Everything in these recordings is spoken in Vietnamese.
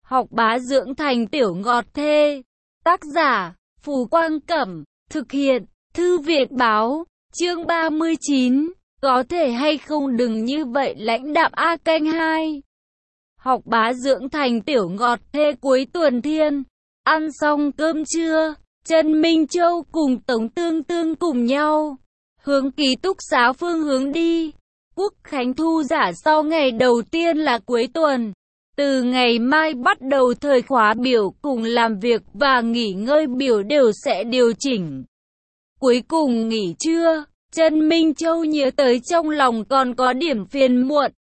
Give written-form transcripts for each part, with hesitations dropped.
Học bá dưỡng thành tiểu ngọt thê. Tác giả, Phù Quang Cẩm. Thực hiện, Thư viện Báo. Chương 39. Có thể hay không đừng như vậy lãnh đạm A canh 2. Học bá dưỡng thành tiểu ngọt thê cuối tuần thiên. Ăn xong cơm trưa, Trần Minh Châu cùng Tống Tương Tương cùng nhau hướng ký túc xá phương hướng đi. Quốc khánh thu giả sau ngày đầu tiên là cuối tuần. Từ ngày mai bắt đầu thời khóa biểu cùng làm việc và nghỉ ngơi biểu đều sẽ điều chỉnh. Cuối cùng nghỉ trưa, Trần Minh Châu nhớ tới trong lòng còn có điểm phiền muộn.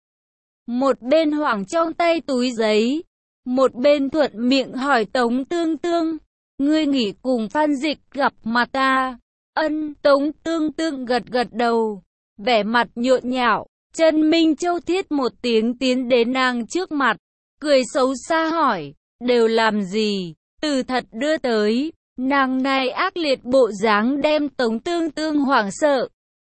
Một bên hoảng trong tay túi giấy, một bên thuận miệng hỏi Tống Tương Tương, ngươi nghỉ cùng Phan Dịch gặp mặt ta? Ân, Tống Tương Tương gật gật đầu, vẻ mặt nhộn nhạo. Trần Minh Châu thiết một tiếng tiến đến nàng trước mặt, cười xấu xa hỏi, đều làm gì? Từ thật đưa tới. Nàng này ác liệt bộ dáng đem Tống Tương Tương hoảng sợ.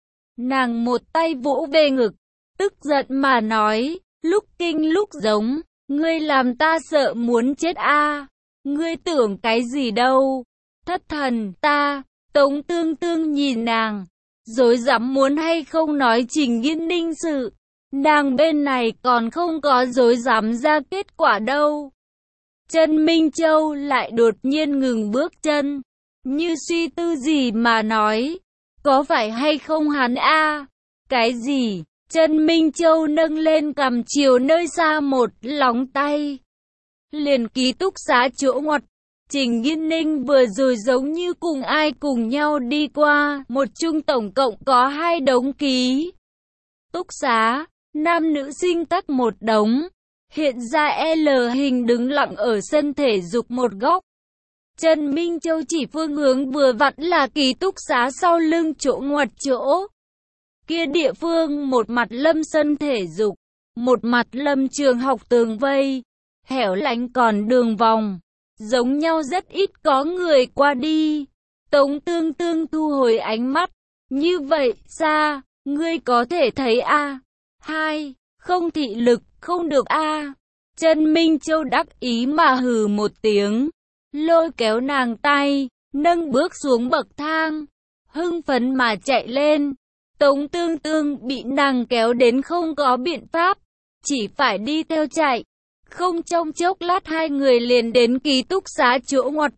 Nàng một tay vỗ về ngực, tức giận mà nói, lúc kinh lúc giống, ngươi làm ta sợ muốn chết a. Ngươi tưởng cái gì đâu? Thất thần ta. Tống Tương Tương nhìn nàng, rối rắm muốn hay không nói Trình Nghiên Ninh sự. Nàng bên này còn không có rối rắm ra kết quả đâu. Trần Minh Châu lại đột nhiên ngừng bước chân, như suy tư gì mà nói, có phải hay không hắn a? Cái gì? Trần Minh Châu nâng lên cằm chiều nơi xa một lóng tay. Liền ký túc xá chỗ ngoặt, Trình Nghiên Ninh vừa rồi giống như cùng ai cùng nhau đi qua, một chung tổng cộng có 2 đống ký túc xá, nam nữ sinh tắc một đống. Hiện ra L hình đứng lặng ở sân thể dục một góc. Trần Minh Châu chỉ phương hướng vừa vặn là ký túc xá sau lưng chỗ ngoặt chỗ. Kia địa phương một mặt lâm sân thể dục, một mặt lâm trường học tường vây, hẻo lánh còn đường vòng, giống nhau rất ít có người qua đi. Tống Tương Tương thu hồi ánh mắt, như vậy xa, ngươi có thể thấy a? Hai, không thị lực, không được a. Trần Minh Châu đắc ý mà hừ một tiếng, lôi kéo nàng tay, nâng bước xuống bậc thang, hưng phấn mà chạy lên. Tống Tương Tương bị nàng kéo đến không có biện pháp, chỉ phải đi theo chạy. Không trong chốc lát 2 người liền đến ký túc xá chỗ ngoặt.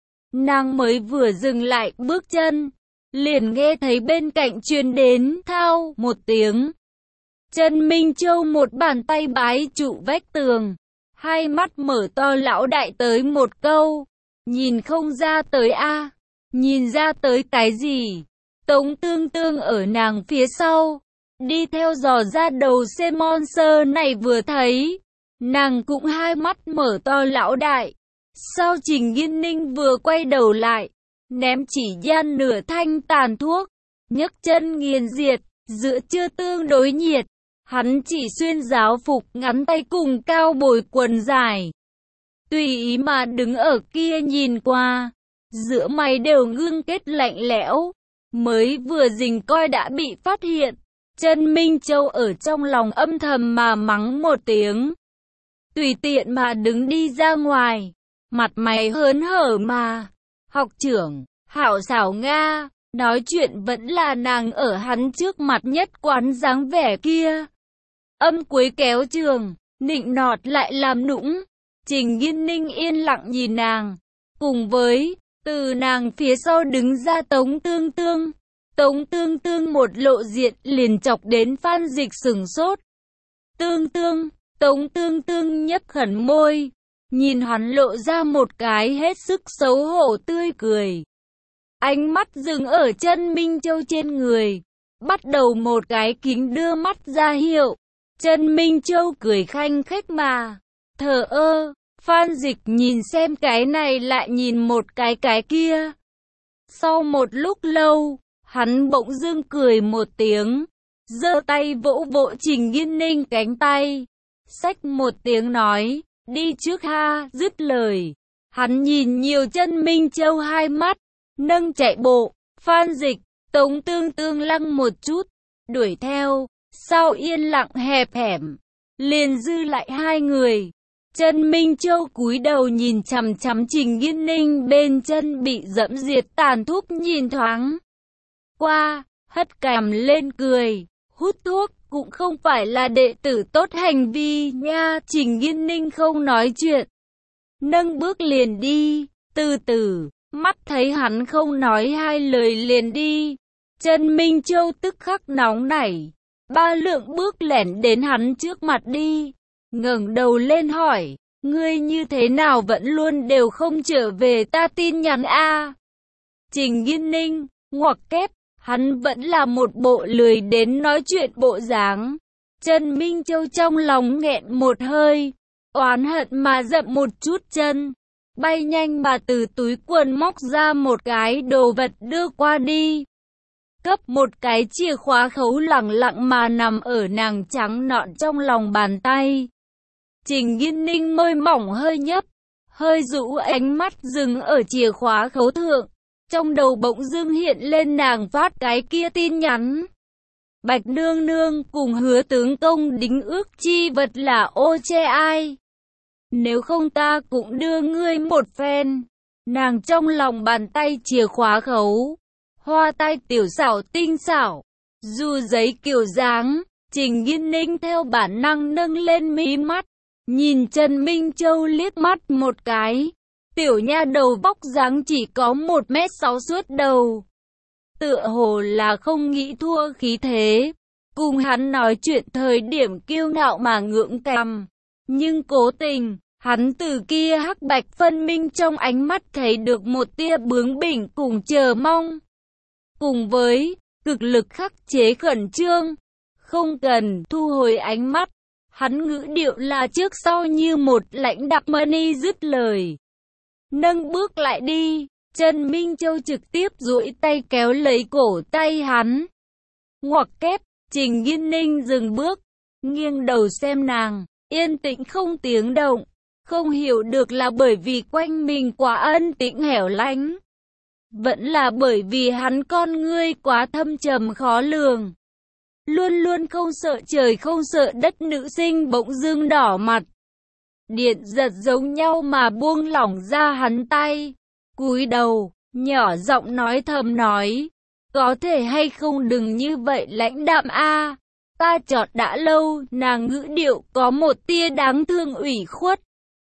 Nàng mới vừa dừng lại bước chân, liền nghe thấy bên cạnh truyền đến thao một tiếng. Trần Minh Châu một bàn tay bái trụ vách tường, 2 mắt mở to lão đại tới một câu, nhìn không ra tới a, nhìn ra tới cái gì? Tống Tương Tương ở nàng phía sau, đi theo dò ra đầu xe Monster này vừa thấy, nàng cũng 2 mắt mở to lão đại. Sau Trình Nghiên Ninh vừa quay đầu lại, ném chỉ gian nửa thanh tàn thuốc, nhấc chân nghiền diệt, giữa chưa tương đối nhiệt. Hắn chỉ xuyên giáo phục ngắn tay cùng cao bồi quần dài, tùy ý mà đứng ở kia nhìn qua, giữa mày đều ngưng kết lạnh lẽo. Mới vừa rình coi đã bị phát hiện, Trần Minh Châu ở trong lòng âm thầm mà mắng một tiếng, tùy tiện mà đứng đi ra ngoài, mặt mày hớn hở mà. Học trưởng, hảo xảo Nga, nói chuyện vẫn là nàng ở hắn trước mặt nhất quán dáng vẻ kia. Âm cuối kéo trường, nịnh nọt lại làm nũng. Trình Nghiên Ninh yên lặng nhìn nàng, cùng với từ nàng phía sau đứng ra Tống Tương Tương. Tống Tương Tương một lộ diện liền chọc đến Phan Dịch sửng sốt. Tương Tương, Tống Tương Tương nhấp khẩn môi, nhìn hắn lộ ra một cái hết sức xấu hổ tươi cười. Ánh mắt dừng ở Trần Minh Châu trên người, bắt đầu một cái kính đưa mắt ra hiệu. Trần Minh Châu cười khanh khách mà thờ ơ. Phan Dịch nhìn xem cái này lại nhìn một cái kia. Sau một lúc lâu, hắn bỗng dưng cười một tiếng, giơ tay vỗ vỗ Trình Nghiên Ninh cánh tay, xách một tiếng nói, đi trước ha. Dứt lời, hắn nhìn nhiều Trần Minh Châu 2 mắt, nâng chạy bộ. Phan Dịch, Tống Tương Tương lăng một chút, đuổi theo. Sau yên lặng hẹp hẻm, liền dư lại 2 người. Trần Minh Châu cúi đầu nhìn chằm chằm Trình Nghiên Ninh bên chân bị dẫm diệt tàn thuốc, nhìn thoáng qua, hất cằm lên cười. Hút thuốc cũng không phải là đệ tử tốt hành vi nha. Trình Nghiên Ninh không nói chuyện, nâng bước liền đi. Từ từ, mắt thấy hắn không nói hai lời liền đi, Trần Minh Châu tức khắc nóng nảy, 3 lượng bước lẻn đến hắn trước mặt đi, ngẩng đầu lên hỏi, ngươi như thế nào vẫn luôn đều không trở về ta tin nhắn a? Trình Nghiên Ninh, ngoặc kép, hắn vẫn là một bộ lười đến nói chuyện bộ dáng. Trần Minh Châu trong lòng nghẹn một hơi, oán hận mà dậm một chút chân, bay nhanh mà từ túi quần móc ra một cái đồ vật đưa qua đi. Cấp một cái chìa khóa khấu lẳng lặng mà nằm ở nàng trắng nõn trong lòng bàn tay. Trình Nghiên Ninh môi mỏng hơi nhấp, hơi rũ ánh mắt dừng ở chìa khóa khấu thượng. Trong đầu bỗng dưng hiện lên nàng phát cái kia tin nhắn. Bạch nương nương cùng Hứa tướng công đính ước chi vật là ô che ai. Nếu không ta cũng đưa ngươi một phen. Nàng trong lòng bàn tay chìa khóa khấu, hoa tai tiểu xảo tinh xảo, dù giấy kiểu dáng. Trình Nghiên Ninh theo bản năng nâng lên mí mắt, nhìn Trần Minh Châu liếc mắt một cái. Tiểu nha đầu vóc dáng chỉ có 1m6 suốt đầu, tựa hồ là không nghĩ thua khí thế. Cùng hắn nói chuyện thời điểm kiêu ngạo mà ngưỡng cằm, nhưng cố tình, hắn từ kia hắc bạch phân minh trong ánh mắt thấy được một tia bướng bỉnh cùng chờ mong. Cùng với cực lực khắc chế khẩn trương, không cần thu hồi ánh mắt, hắn ngữ điệu là trước sau như một. Lãnh Đạm Mani dứt lời, nâng bước lại đi, Trần Minh Châu trực tiếp duỗi tay kéo lấy cổ tay hắn. Ngoặc kép, Trình Nghiên Ninh dừng bước, nghiêng đầu xem nàng, yên tĩnh không tiếng động, không hiểu được là bởi vì quanh mình quá ân tĩnh hẻo lánh, vẫn là bởi vì hắn con ngươi quá thâm trầm khó lường. Luôn luôn không sợ trời không sợ đất nữ sinh bỗng dưng đỏ mặt, điện giật giống nhau mà buông lỏng ra hắn tay, cúi đầu, nhỏ giọng nói thầm nói, có thể hay không đừng như vậy lãnh đạm a, ta chọt đã lâu. Nàng ngữ điệu có một tia đáng thương ủy khuất.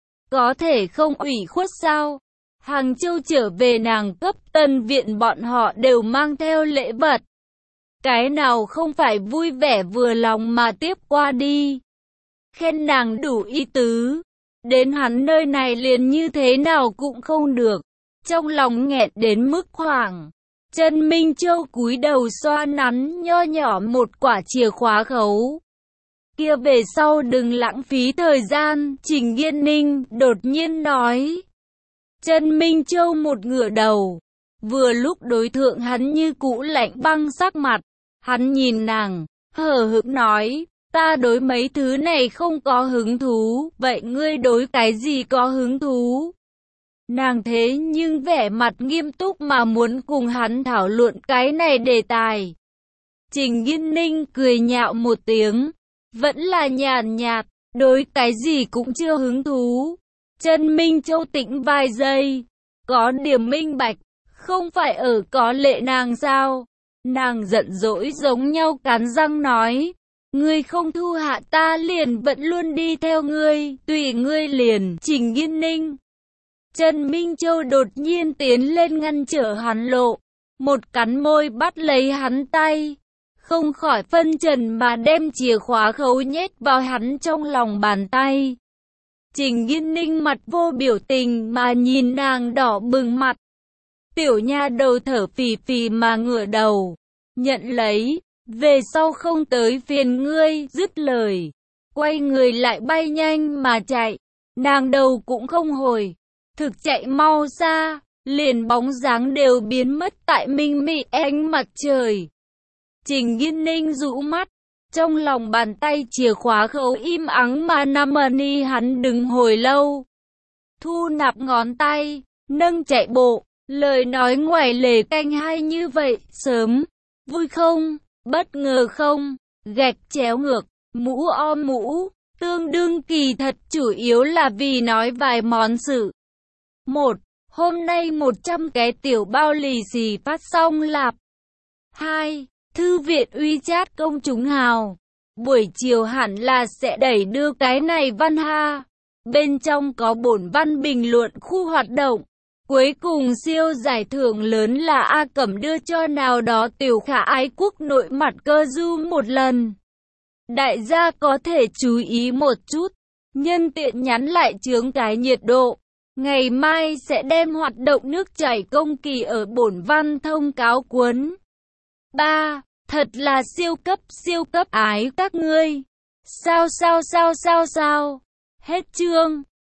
Có thể không ủy khuất sao? Hàng Châu trở về nàng cấp Tân viện bọn họ đều mang theo lễ vật, cái nào không phải vui vẻ vừa lòng mà tiếp qua đi. Khen nàng đủ ý tứ, đến hắn nơi này liền như thế nào cũng không được. Trong lòng nghẹn đến mức hoảng, Trần Minh Châu cúi đầu xoa nắn nho nhỏ một quả chìa khóa khấu. Kia về sau đừng lãng phí thời gian, Trình Nghiên Ninh đột nhiên nói. Trần Minh Châu một ngửa đầu, vừa lúc đối thượng hắn như cũ lạnh băng sắc mặt, hắn nhìn nàng, hờ hững nói, ta đối mấy thứ này không có hứng thú, vậy ngươi đối cái gì có hứng thú? Nàng thế nhưng vẻ mặt nghiêm túc mà muốn cùng hắn thảo luận cái này đề tài. Trình Nghiên Ninh cười nhạo một tiếng, vẫn là nhàn nhạt, đối cái gì cũng chưa hứng thú. Trần Minh Châu tĩnh vài giây, có điểm minh bạch, không phải ở có lệ nàng sao? Nàng giận dỗi giống nhau cắn răng nói, ngươi không thu hạ ta liền vẫn luôn đi theo ngươi, tùy ngươi liền. Trình Nghiên Ninh. Trần Minh Châu đột nhiên tiến lên ngăn trở hắn lộ, một cắn môi bắt lấy hắn tay, không khỏi phân trần mà đem chìa khóa khấu nhét vào hắn trong lòng bàn tay. Trình Nghiên Ninh mặt vô biểu tình mà nhìn nàng đỏ bừng mặt. Tiểu nha đầu thở phì phì mà ngửa đầu, nhận lấy, về sau không tới phiền ngươi, dứt lời, quay người lại bay nhanh mà chạy, nàng đầu cũng không hồi, thực chạy mau xa, liền bóng dáng đều biến mất tại minh mị ánh mặt trời. Trình Nghiên Ninh rũ mắt, trong lòng bàn tay chìa khóa khấu im ắng mà nằm ni hắn đứng hồi lâu. Thu nạp ngón tay, nâng chạy bộ, lời nói ngoài lề canh hay như vậy, sớm, vui không, bất ngờ không, gạch chéo ngược, mũ o mũ, Tương đương kỳ thật chủ yếu là vì nói vài món sự. 1. Hôm nay 100 cái tiểu bao lì xì phát xong lạp. 2. Thư viện WeChat công chúng hào. Buổi chiều hẳn là sẽ đẩy đưa cái này văn ha. Bên trong có bổn văn bình luận khu hoạt động. Cuối cùng siêu giải thưởng lớn là A Cẩm đưa cho nào đó tiểu khả ái quốc nội mặt cơ du một lần. Đại gia có thể chú ý một chút. Nhân tiện nhắn lại chướng cái nhiệt độ. Ngày mai sẽ đem hoạt động nước chảy công kỳ ở bổn văn thông cáo cuốn. 3. Thật là siêu cấp ái các ngươi. Sao. Hết chương.